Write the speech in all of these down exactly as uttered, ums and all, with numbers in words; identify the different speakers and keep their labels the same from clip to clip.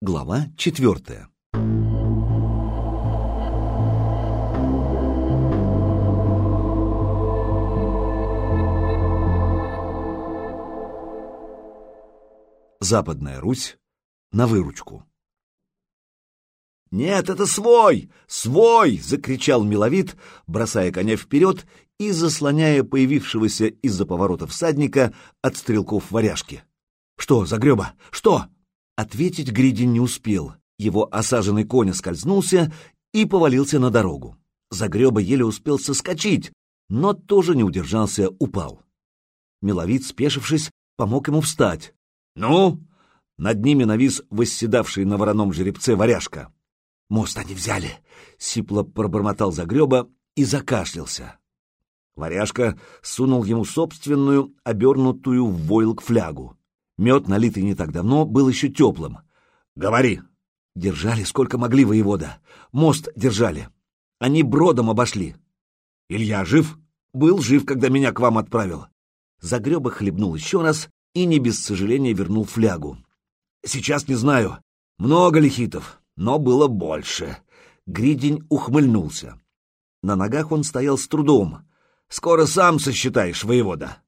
Speaker 1: Глава четвертая. Западная Русь на выручку. «Нет, это свой! Свой!» — закричал Миловид, бросая коня вперед и заслоняя появившегося из-за поворота всадника от стрелков варяжки. «Что, Загреба? Что?» Ответить Гридень не успел. Его осаженный конь скользнулся и повалился на дорогу. Загреба еле успел соскочить, но тоже не удержался, упал. Миловид, спешившись, помог ему встать. «Ну?» — над ними навис восседавший на вороном жеребце варяжка. «Мост они взяли!» — сипло пробормотал Загреба и закашлялся. Варяжка сунул ему собственную, обернутую в войлок флягу. Мед, налитый не так давно, был еще теплым. «Говори!» «Держали, сколько могли, воевода. Мост держали. Они бродом обошли». «Илья жив?» «Был жив, когда меня к вам отправил». Загреба хлебнул еще раз и не без сожаления вернул флягу. «Сейчас не знаю. Много лихитов, но было больше». Гридень ухмыльнулся. На ногах он стоял с трудом. «Скоро сам сосчитаешь, воевода».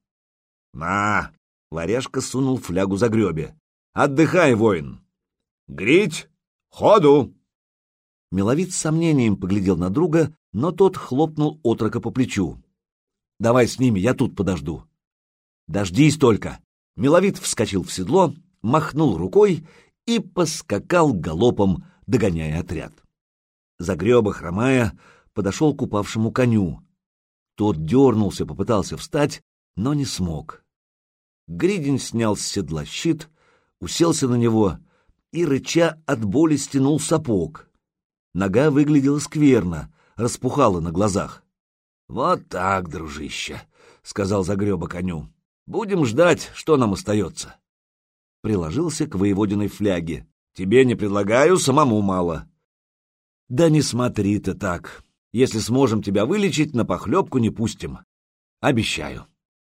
Speaker 1: «На!» — варяжка сунул флягу Загребе. «Отдыхай, воин!» «Грить! Ходу!» Миловид с сомнением поглядел на друга, но тот хлопнул отрока по плечу. «Давай с ними, я тут подожду». «Дождись только!» Миловид вскочил в седло, махнул рукой и поскакал галопом, догоняя отряд. Загреба, хромая, подошел к упавшему коню. Тот дернулся, попытался встать, но не смог. Гридень снял с седла щит, уселся на него и, рыча от боли, стянул сапог. Нога выглядела скверно, распухала на глазах. «Вот так, дружище», — сказал Загреба коню. «Будем ждать, что нам остается». Приложился к воеводиной фляге. «Тебе не предлагаю, самому мало». «Да не смотри ты так. Если сможем тебя вылечить, на похлебку не пустим. Обещаю».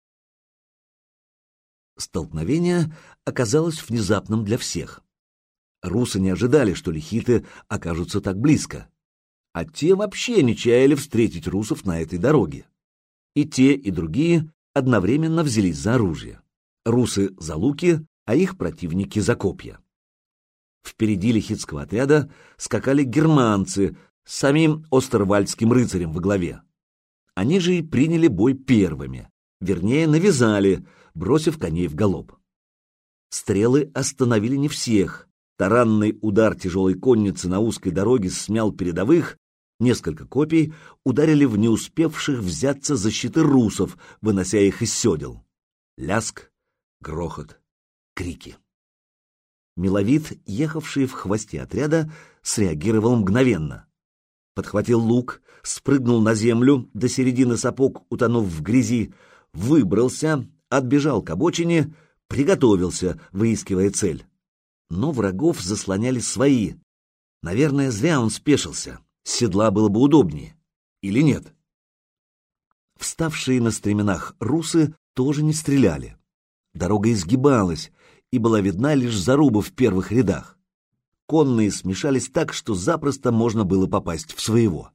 Speaker 1: Столкновение оказалось внезапным для всех. Русы не ожидали, что лихиты окажутся так близко, а те вообще не чаяли встретить русов на этой дороге. И те, и другие одновременно взялись за оружие. Русы за луки, а их противники за копья. Впереди лихитского отряда скакали германцы с самим остервальдским рыцарем во главе. Они же и приняли бой первыми, вернее, навязали, бросив коней в галоп. Стрелы остановили не всех. Таранный удар тяжелой конницы на узкой дороге смял передовых, несколько копий ударили в не успевших взяться за щиты русов, вынося их из седел. Ляск, грохот, крики. Миловид, ехавший в хвосте отряда, среагировал мгновенно. Подхватил лук, спрыгнул на землю, до середины сапог утонув в грязи, выбрался, отбежал к обочине, приготовился, выискивая цель. Но врагов заслоняли свои. Наверное, зря он спешился. С седла было бы удобнее. Или нет? Вставшие на стременах русы тоже не стреляли. Дорога изгибалась, и была видна лишь заруба в первых рядах. Конные смешались так, что запросто можно было попасть в своего.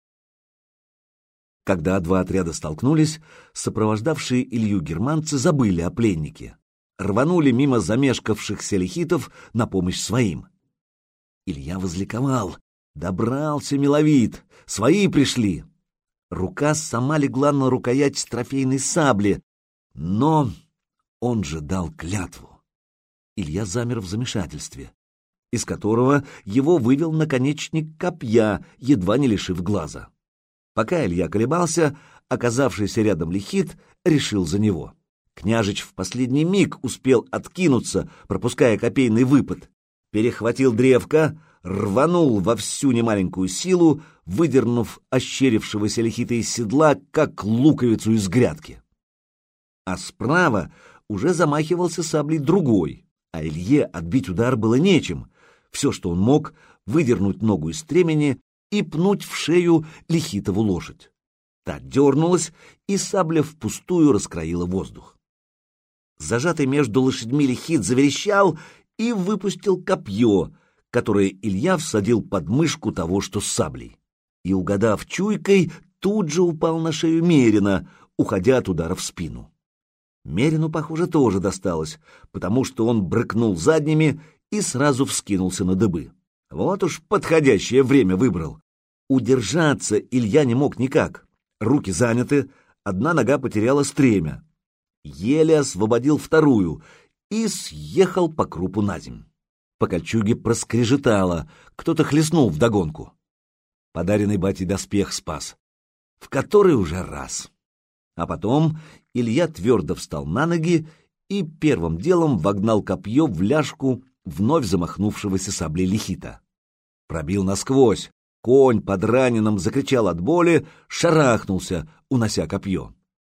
Speaker 1: Когда два отряда столкнулись, сопровождавшие Илью германцы забыли о пленнике. Рванули мимо замешкавшихся лихитов на помощь своим. Илья возликовал. Добрался Миловид. Свои пришли. Рука сама легла на рукоять трофейной сабли. Но он же дал клятву. Илья замер в замешательстве, из которого его вывел наконечник копья, едва не лишив глаза. Пока Илья колебался, оказавшийся рядом лихит решил за него. Княжич в последний миг успел откинуться, пропуская копейный выпад. Перехватил древко, рванул во всю немаленькую силу, выдернув ощерившегося лихита из седла, как луковицу из грядки. А справа уже замахивался саблей другой, а Илье отбить удар было нечем. Все, что он мог, выдернуть ногу из стремени и пнуть в шею лихитову лошадь. Та дернулась, и сабля впустую раскроила воздух. Зажатый между лошадьми лихит заверещал и выпустил копье. которое Илья всадил под мышку того, что с саблей. И, угадав чуйкой, тут же упал на шею Мерина, уходя от удара в спину. Мерину, похоже, тоже досталось, потому что он брыкнул задними и сразу вскинулся на дыбы. Вот уж подходящее время выбрал. Удержаться Илья не мог никак. Руки заняты, одна нога потеряла стремя. Еле освободил вторую и съехал по крупу наземь. По кольчуге проскрежетало, кто-то хлестнул вдогонку. Подаренный батей доспех спас. В который уже раз. А потом Илья твердо встал на ноги и первым делом вогнал копье в ляжку вновь замахнувшегося саблей Лихита. Пробил насквозь. Конь под раненым закричал от боли, шарахнулся, унося копье.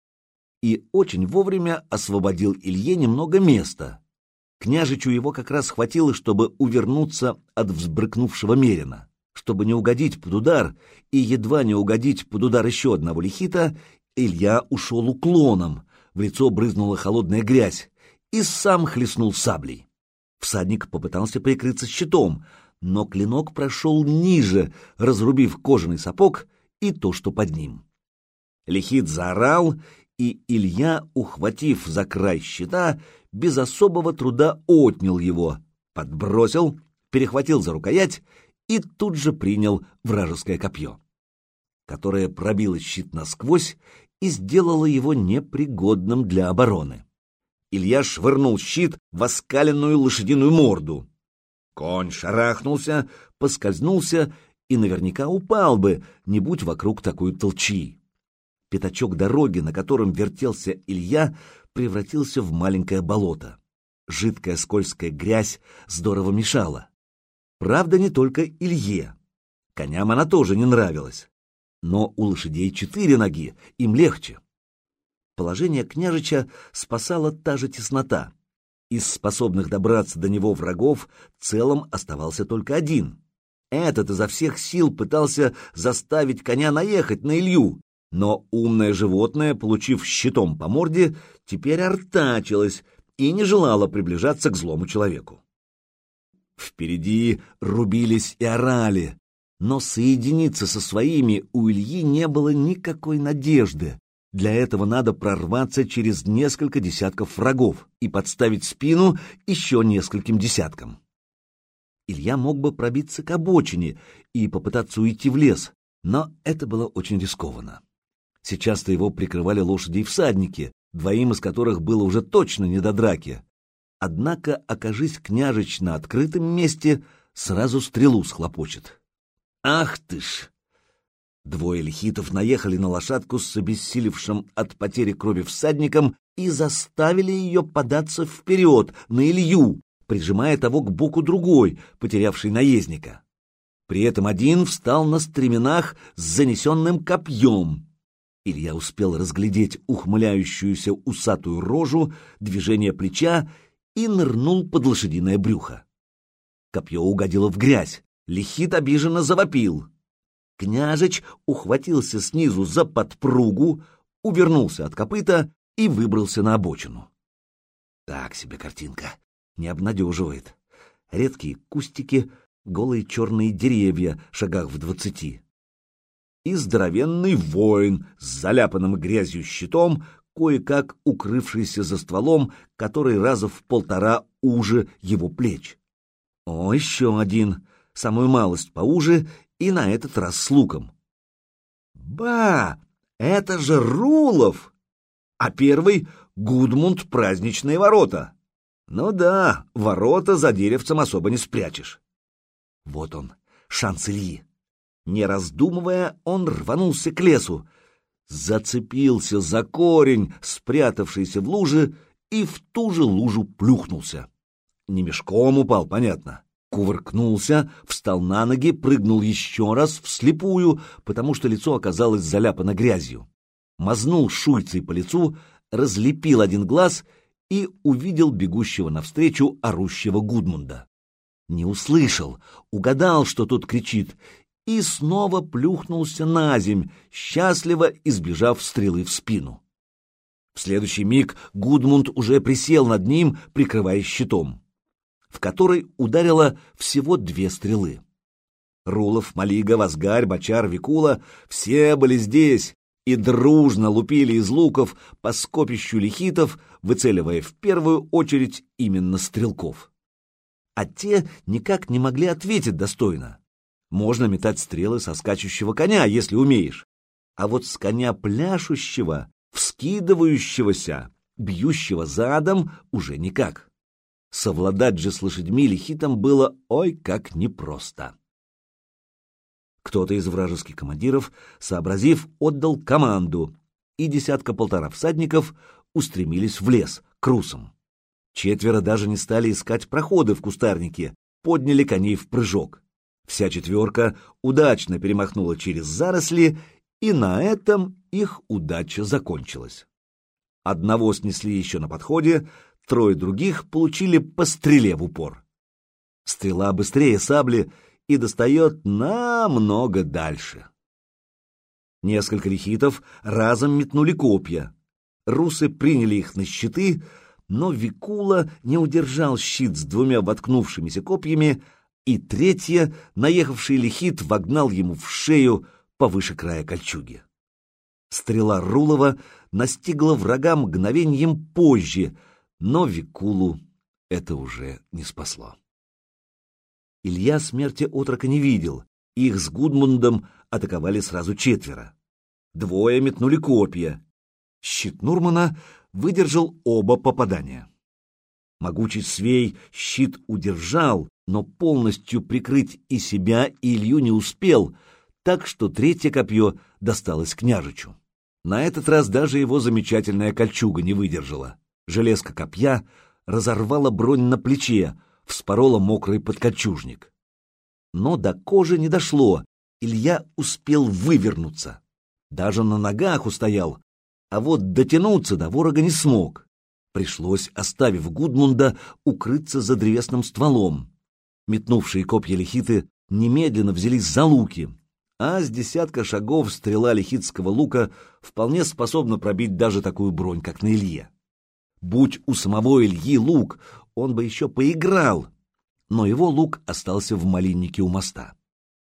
Speaker 1: И очень вовремя освободил Илье немного места. Княжичу его как раз хватило, чтобы увернуться от взбрыкнувшего Мерина. Чтобы не угодить под удар, и едва не угодить под удар еще одного Лихита, Илья ушел уклоном, в лицо брызнула холодная грязь, и сам хлестнул саблей. Всадник попытался прикрыться щитом, но клинок прошел ниже, разрубив кожаный сапог и то, что под ним. Лихит заорал, и Илья, ухватив за край щита, без особого труда отнял его, подбросил, перехватил за рукоять и тут же принял вражеское копье, которое пробило щит насквозь и сделало его непригодным для обороны. Илья швырнул щит в оскаленную лошадиную морду. Конь шарахнулся, поскользнулся и наверняка упал бы, не будь вокруг такой толчии. Пятачок дороги, на котором вертелся Илья, превратился в маленькое болото. Жидкая скользкая грязь здорово мешала. Правда, не только Илье. Коням она тоже не нравилась. Но у лошадей четыре ноги, им легче. Положение княжича спасала та же теснота. Из способных добраться до него врагов целым оставался только один. Этот изо всех сил пытался заставить коня наехать на Илью, но умное животное, получив щитом по морде, теперь артачилось и не желало приближаться к злому человеку. Впереди рубились и орали, но соединиться со своими у Ильи не было никакой надежды. Для этого надо прорваться через несколько десятков врагов и подставить спину еще нескольким десяткам. Илья мог бы пробиться к обочине и попытаться уйти в лес, но это было очень рискованно. Сейчас-то его прикрывали лошади и всадники, двоим из которых было уже точно не до драки. Однако, окажись княжич на открытом месте, сразу стрелу схлопочет. Ах ты ж! Двое лихитов наехали на лошадку с обессилевшим от потери крови всадником и заставили ее податься вперед, на Илью, прижимая того к боку другой, потерявший наездника. При этом один встал на стременах с занесенным копьем. Илья успел разглядеть ухмыляющуюся усатую рожу, движение плеча и нырнул под лошадиное брюхо. Копье угодило в грязь, лихит обиженно завопил. Княжич ухватился снизу за подпругу, увернулся от копыта и выбрался на обочину. Так себе картинка, не обнадеживает. Редкие кустики, голые черные деревья шагах в двадцати. И здоровенный воин с заляпанным грязью щитом, кое-как укрывшийся за стволом, который раза в полтора уже его плеч. О, еще один, самую малость поуже, и на этот раз с луком. Ба! Это же Рулов! А первый — Гудмунд праздничные ворота. Ну да, ворота за деревцем особо не спрячешь. Вот он, шанс Ильи. Не раздумывая, он рванулся к лесу, зацепился за корень, спрятавшийся в луже, и в ту же лужу плюхнулся. Не мешком упал, понятно. Кувыркнулся, встал на ноги, прыгнул еще раз вслепую, потому что лицо оказалось заляпано грязью. Мазнул шуйцей по лицу, разлепил один глаз и увидел бегущего навстречу орущего Гудмунда. Не услышал, угадал, что тот кричит, и снова плюхнулся на земь, счастливо избежав стрелы в спину. В следующий миг Гудмунд уже присел над ним, прикрываясь щитом. в который ударило всего две стрелы. Рулов, Малига, Вазгарь, Бочар, Викула — все были здесь и дружно лупили из луков по скопищу лихитов, выцеливая в первую очередь именно стрелков. А те никак не могли ответить достойно. Можно метать стрелы со скачущего коня, если умеешь, а вот с коня пляшущего, вскидывающегося, бьющего задом уже никак. Совладать же с лошадьми лихитом было ой как непросто. Кто-то из вражеских командиров, сообразив, отдал команду, и десятка-полтора всадников устремились в лес, к русам. Четверо даже не стали искать проходы в кустарнике, подняли коней в прыжок. Вся четверка удачно перемахнула через заросли, и на этом их удача закончилась. Одного снесли еще на подходе, трое других получили по стреле в упор. Стрела быстрее сабли и достает намного дальше. Несколько лихитов разом метнули копья. Русы приняли их на щиты, но Викула не удержал щит с двумя воткнувшимися копьями, и третье, наехавший лихит, вогнал ему в шею повыше края кольчуги. Стрела Рулова настигла врага мгновеньем позже, но Викулу это уже не спасло. Илья смерти отрока не видел, их с Гудмундом атаковали сразу четверо. Двое метнули копья. Щит Нурмана выдержал оба попадания. Могучий свей щит удержал, но полностью прикрыть и себя, и Илью не успел, так что третье копье досталось княжичу. На этот раз даже его замечательная кольчуга не выдержала. Железка копья разорвала бронь на плече, вспорола мокрый подкольчужник. Но до кожи не дошло, Илья успел вывернуться. Даже на ногах устоял, а вот дотянуться до ворога не смог. Пришлось, оставив Гудмунда, укрыться за древесным стволом. Метнувшие копья лихиты немедленно взялись за луки, а с десятка шагов стрела лихитского лука вполне способна пробить даже такую бронь, как на Илье. Будь у самого Ильи лук, он бы еще поиграл, но его лук остался в малиннике у моста.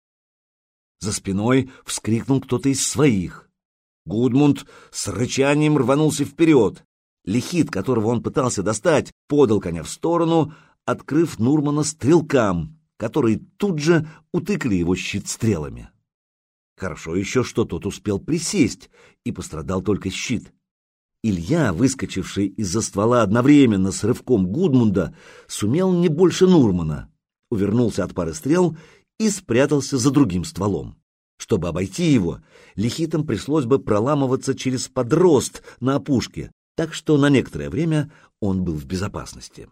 Speaker 1: За спиной вскрикнул кто-то из своих. Гудмунд с рычанием рванулся вперед. Лихит, которого он пытался достать, подал коня в сторону, открыв Нурмана стрелкам, которые тут же утыкали его щит стрелами. Хорошо еще, что тот успел присесть, и пострадал только щит. Илья, выскочивший из-за ствола одновременно с рывком Гудмунда, сумел не больше Нурмана, увернулся от пары стрел и спрятался за другим стволом. Чтобы обойти его, лихитам пришлось бы проламываться через подрост на опушке, так что на некоторое время он был в безопасности.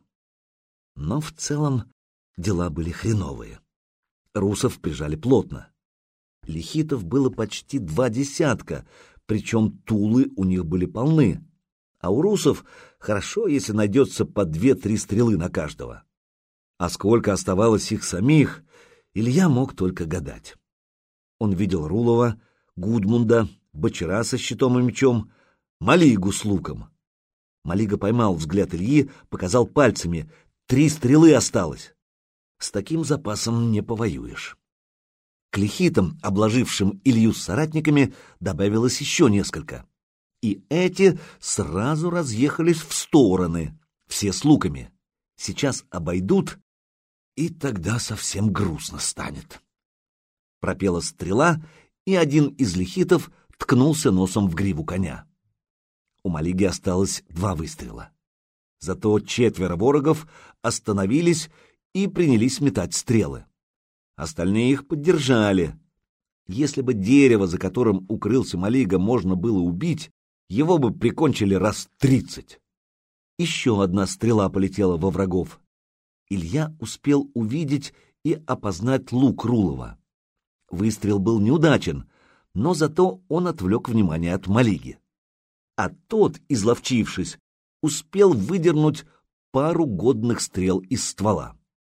Speaker 1: Но в целом дела были хреновые. Русов прижали плотно. Лихитов было почти два десятка, причем тулы у них были полны, а у русов хорошо, если найдется по две-три стрелы на каждого. А сколько оставалось их самих, Илья мог только гадать. Он видел Рулова, Гудмунда, Бочара со щитом и мечом, Малигу с луком. Малига поймал взгляд Ильи, показал пальцами: три стрелы осталось. С таким запасом не повоюешь. К лихитам, обложившим Илью с соратниками, добавилось еще несколько. И эти сразу разъехались в стороны, все с луками. Сейчас обойдут, и тогда совсем грустно станет. Пропела стрела, и один из лихитов ткнулся носом в гриву коня. У Малиги осталось два выстрела. Зато четверо ворогов остановились и принялись метать стрелы. Остальные их поддержали. Если бы дерево, за которым укрылся Малига, можно было убить, его бы прикончили раз тридцать. Еще одна стрела полетела во врагов. Илья успел увидеть и опознать лук Рулова. Выстрел был неудачен, но зато он отвлек внимание от Малиги. А тот, изловчившись, успел выдернуть пару годных стрел из ствола.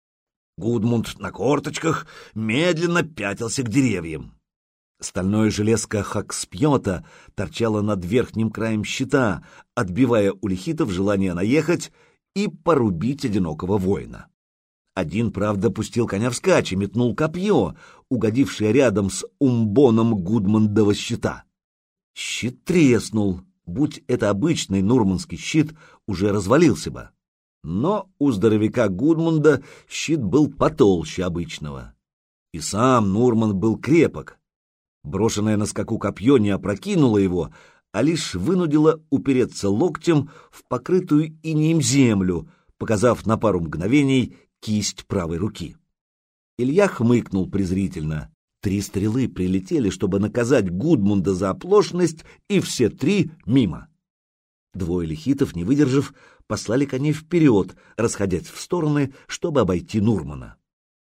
Speaker 1: Гудмунд на корточках медленно пятился к деревьям. Стальное железко Хакспьота торчало над верхним краем щита, отбивая у лихитов желание наехать и порубить одинокого воина. Один, правда, пустил коня вскачь и метнул копье, угодившее рядом с умбоном Гудмундова щита. Щит треснул. Будь это обычный нурманский щит, уже развалился бы. Но у здоровяка Гудмунда щит был потолще обычного. И сам Нурман был крепок. Брошенное на скаку копье не опрокинуло его, а лишь вынудило упереться локтем в покрытую инеем землю, показав на пару мгновений кисть правой руки. Илья хмыкнул презрительно. Три стрелы прилетели, чтобы наказать Гудмунда за оплошность, и все три мимо. Двое лихитов, не выдержав, послали коней вперед, расходясь в стороны, чтобы обойти Нурмана.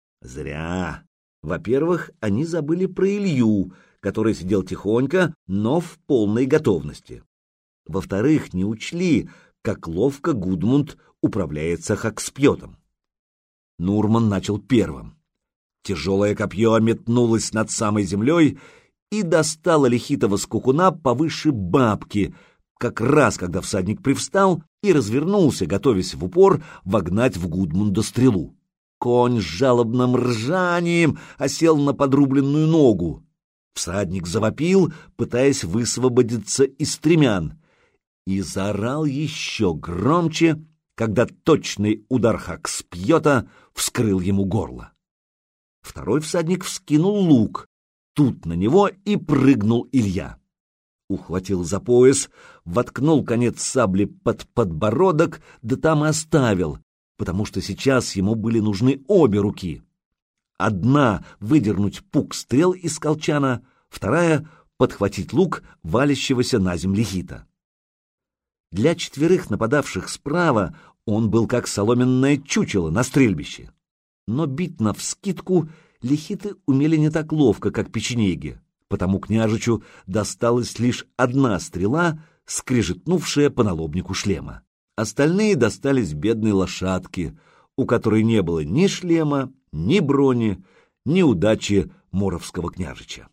Speaker 1: Зря. Во-первых, они забыли про Илью, который сидел тихонько, но в полной готовности. Во-вторых, не учли, как ловко Гудмунд управляется хакспьетом. Нурман начал первым. Тяжелое копье метнулось над самой землей и достало лихитого скакуна повыше бабки, как раз когда всадник привстал и развернулся, готовясь в упор вогнать в Гудмунда стрелу. Конь с жалобным ржанием осел на подрубленную ногу. Всадник завопил, пытаясь высвободиться из стремян, и заорал еще громче, когда точный удар хакспьета вскрыл ему горло. Второй всадник вскинул лук. Тут на него и прыгнул Илья. Ухватил за пояс, воткнул конец сабли под подбородок, да там и оставил, потому что сейчас ему были нужны обе руки. Одна — выдернуть пук стрел из колчана, вторая — подхватить лук валящегося на землю лихита. Для четверых нападавших справа он был как соломенное чучело на стрельбище. Но бить навскидку лихиты умели не так ловко, как печенеги, потому княжичу досталась лишь одна стрела, скрежетнувшая по налобнику шлема. Остальные достались бедной лошадке, у которой не было ни шлема, ни брони, ни удачи моровского княжича.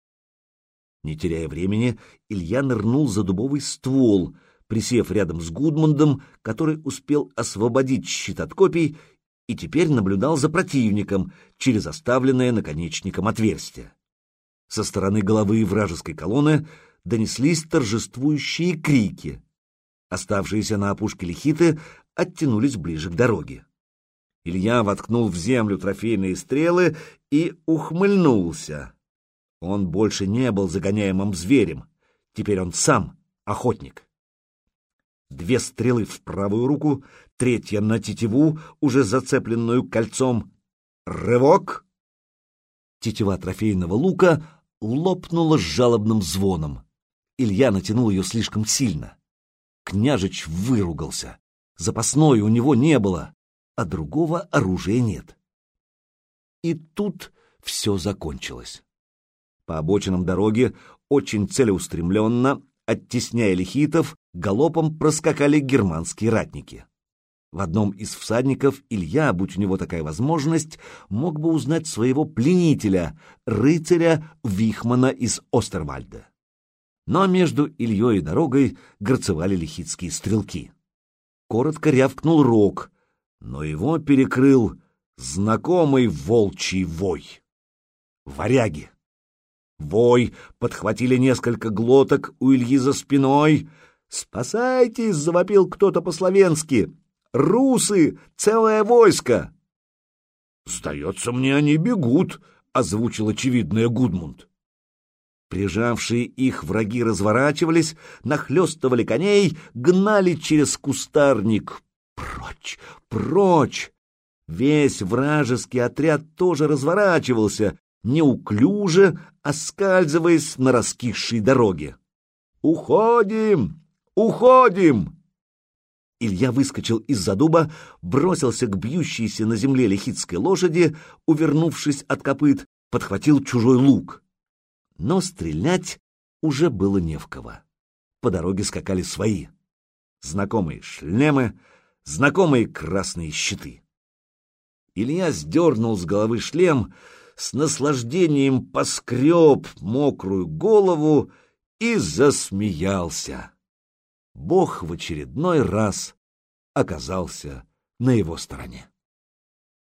Speaker 1: Не теряя времени, Илья нырнул за дубовый ствол, присев рядом с Гудмундом, который успел освободить щит от копий и теперь наблюдал за противником через оставленное наконечником отверстие. Со стороны головы вражеской колонны донеслись торжествующие крики. Оставшиеся на опушке лихиты оттянулись ближе к дороге. Илья воткнул в землю трофейные стрелы и ухмыльнулся. Он больше не был загоняемым зверем, теперь он сам охотник. Две стрелы в правую руку, третья на тетиву, уже зацепленную кольцом. Рывок! Тетива трофейного лука лопнула с жалобным звоном. Илья натянул ее слишком сильно. Княжич выругался. Запасной у него не было, а другого оружия нет. И тут все закончилось. По обочинам дороги, очень целеустремленно, оттесняя лихитов, галопом проскакали германские ратники. В одном из всадников Илья, будь у него такая возможность, мог бы узнать своего пленителя, рыцаря Вихмана из Остервальда. Но между Ильей и дорогой горцевали лихитские стрелки. Коротко рявкнул рог, но его перекрыл знакомый волчий вой. Варяги! Вой подхватили несколько глоток у Ильи за спиной. «Спасайтесь!» — завопил кто-то по-словенски. «Русы! Целое войско!» «Сдается мне, они бегут!» — озвучил очевидное Гудмунд. Прижавшие их враги разворачивались, нахлёстывали коней, гнали через кустарник. Прочь! Прочь! Весь вражеский отряд тоже разворачивался, неуклюже, оскальзываясь на раскисшей дороге. «Уходим! Уходим!» Илья выскочил из-за дуба, бросился к бьющейся на земле лихитской лошади, увернувшись от копыт, подхватил чужой лук. Но стрелять уже было не в кого. По дороге скакали свои. Знакомые шлемы, знакомые красные щиты. Илья сдернул с головы шлем, с наслаждением поскреб мокрую голову и засмеялся. Бог в очередной раз оказался на его стороне.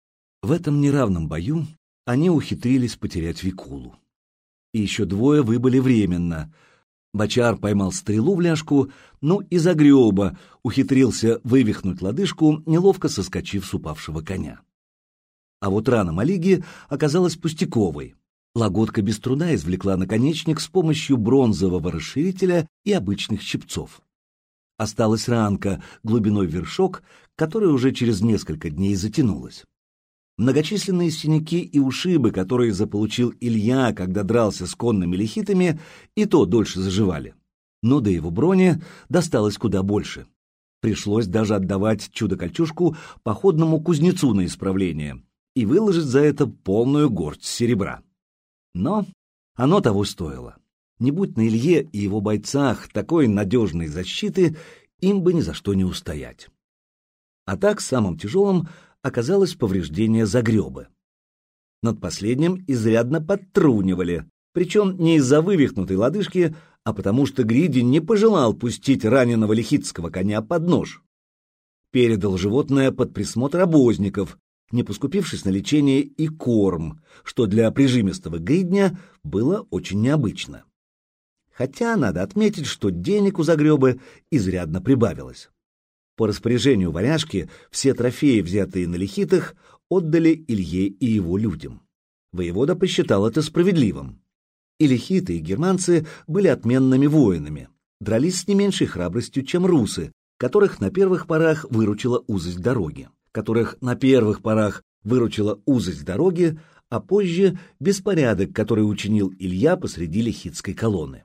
Speaker 1: В этом неравном бою они ухитрились потерять Викулу. И еще двое выбыли временно. Бочар поймал стрелу в ляжку, ну и Загреба ухитрился вывихнуть лодыжку, неловко соскочив с упавшего коня. А вот рана Малиги оказалась пустяковой. Лагодка без труда извлекла наконечник с помощью бронзового расширителя и обычных щипцов. Осталась ранка глубиной в вершок, которая уже через несколько дней затянулась. Многочисленные синяки и ушибы, которые заполучил Илья, когда дрался с конными лихитами, и то дольше заживали. Но до его брони досталось куда больше. Пришлось даже отдавать чудо-кольчужку походному кузнецу на исправление и выложить за это полную горсть серебра. Но оно того стоило. Не будь на Илье и его бойцах такой надежной защиты, им бы ни за что не устоять. А так самым тяжелым оказалось повреждение Загребы. Над последним изрядно подтрунивали, причем не из-за вывихнутой лодыжки, а потому что Гридин не пожелал пустить раненого лихитского коня под нож. Передал животное под присмотр обозников, не поскупившись на лечение и корм, что для прижимистого гридня было очень необычно. Хотя надо отметить, что денег у Загребы изрядно прибавилось. По распоряжению варяжки все трофеи, взятые на лихитах, отдали Илье и его людям. Воевода посчитал это справедливым. И лихиты, и германцы были отменными воинами, дрались с не меньшей храбростью, чем русы, которых на первых порах выручила узость дороги, которых на первых порах выручила узость дороги, а позже беспорядок, который учинил Илья посреди лихитской колонны.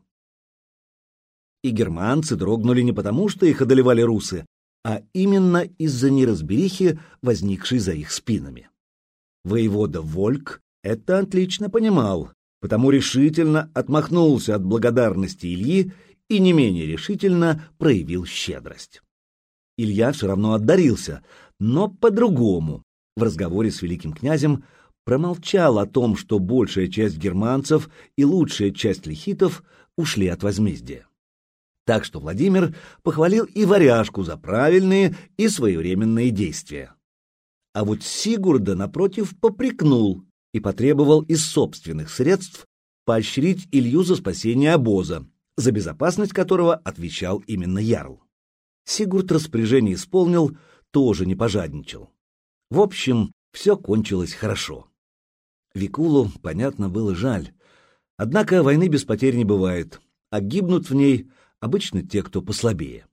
Speaker 1: И германцы дрогнули не потому, что их одолевали русы, а именно из-за неразберихи, возникшей за их спинами. Воевода Вольк это отлично понимал, потому решительно отмахнулся от благодарности Ильи и не менее решительно проявил щедрость. Илья все равно отдарился, но по-другому. В разговоре с великим князем промолчал о том, что большая часть германцев и лучшая часть лихитов ушли от возмездия. Так что Владимир похвалил и варяжку за правильные и своевременные действия. А вот Сигурда, напротив, попрекнул и потребовал из собственных средств поощрить Илью за спасение обоза, за безопасность которого отвечал именно ярл. Сигурд распоряжение исполнил, тоже не пожадничал. В общем, все кончилось хорошо. Викулу, понятно, было жаль. Однако войны без потерь не бывает, а гибнут в ней обычно те, кто послабее.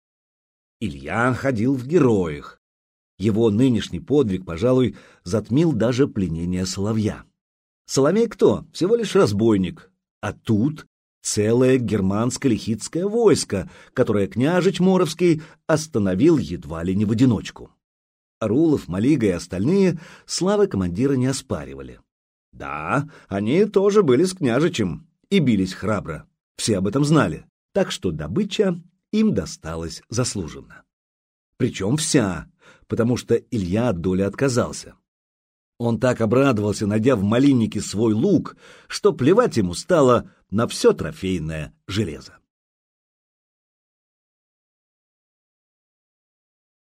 Speaker 1: Илья ходил в героях. Его нынешний подвиг, пожалуй, затмил даже пленение соловья. Соловей кто? Всего лишь разбойник. А тут целое германско-лихитское войско, которое княжич Моровский остановил едва ли не в одиночку. Рулов, Малига и остальные славы командира не оспаривали. Да, они тоже были с княжичем и бились храбро. Все об этом знали. Так что добыча им досталась заслуженно. Причем вся, потому что Илья от доли отказался. Он так обрадовался, найдя в малиннике свой лук, что плевать ему стало на все трофейное железо.